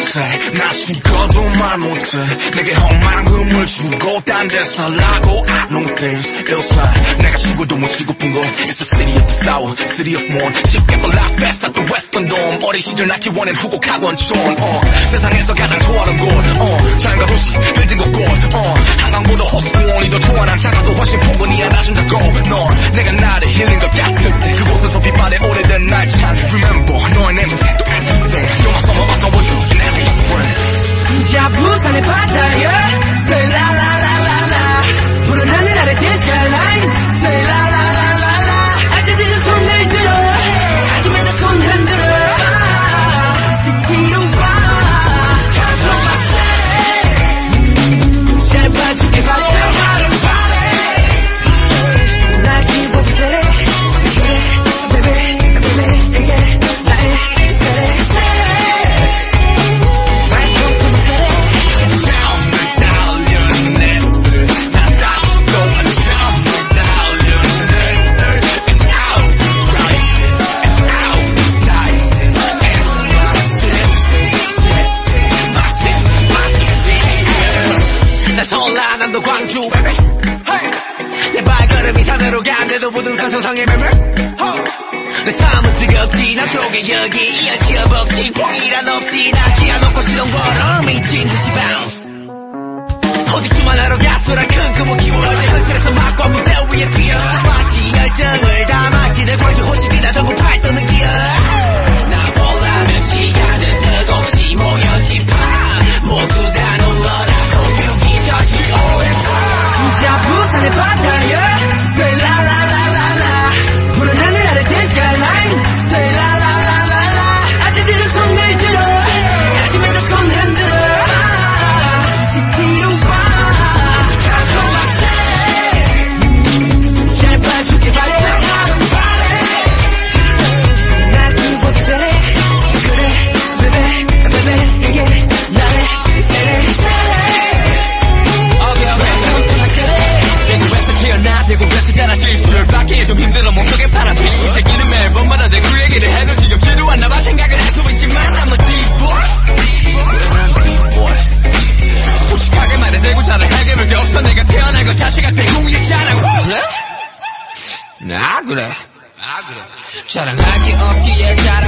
say 나 죽어도 말 못해 내게 헛망금을 주고 딴 데 살라고 I know things inside 내가 죽어도 못 치고픈 건 It's the city of the flower, city of mourn 쉽게 life fast at the western dome 어린 시절 나 키워낸 후곡 학원촌 세상에서 가장 좋아하는 곳 자연과 도시 빌딩 곳곳 한강보다 호수공원이 더 좋아 난 작아도 훨씬 풍분히 안아준다고 넌 내가 나를 힐링 것 같은 그곳에서 빛바래 오래된 날 참 Remember 너의 냄새 또 everything You're my summer, I know you in every spring 자 부산의 바다에 Say la la la la la 푸른 하늘 아래 this skyline Say la la la la la 아재들은 손을 들어 아침에도 손 흔들어 시티로 와 잘 봐줄게 바래 날 기복세 전라남도 광주 내 발걸음이 산으로 간대도 모든 상상상의 매물 내 삶은 뜨겁지 난 쪽에 여기 이어지어 벅지 포기란 없지 나 기어놓고 시동 걸어 미친 듯이 bounce 어디쯤만 하러 가수라 큰 꿈을 키워 현실에서 막고 무대 위에 뛰어 마치 열정을 담았지 내 광주 호시비나 전국 팔도는 기어 나 몰라면 시간은 뜨겁지 모여진 밤 모두 다 놀러라 자 부산의 바다에 Say la la la la la 푸른 하늘 아래 this skyline Say la la la la la 아재들은 손을 들어 아침에도 손 흔들어 시티로 와 잘 봐줄게 바래 날 그곳에 그래 baby 이게 나의 대구에서 자라지 술을 받기에 좀 힘들어 몸속에 바람이 새끼는 매번마다 내 그 얘기를 해도 지겹지도 않나 봐 생각을 할 수 있지만 I'm a deep boy 솔직하게 말해 대구 잘할 해결을 게 없어 내가 태어난 것 자체가 대구의 자랑 그래? 그래 자랑할 게 없기에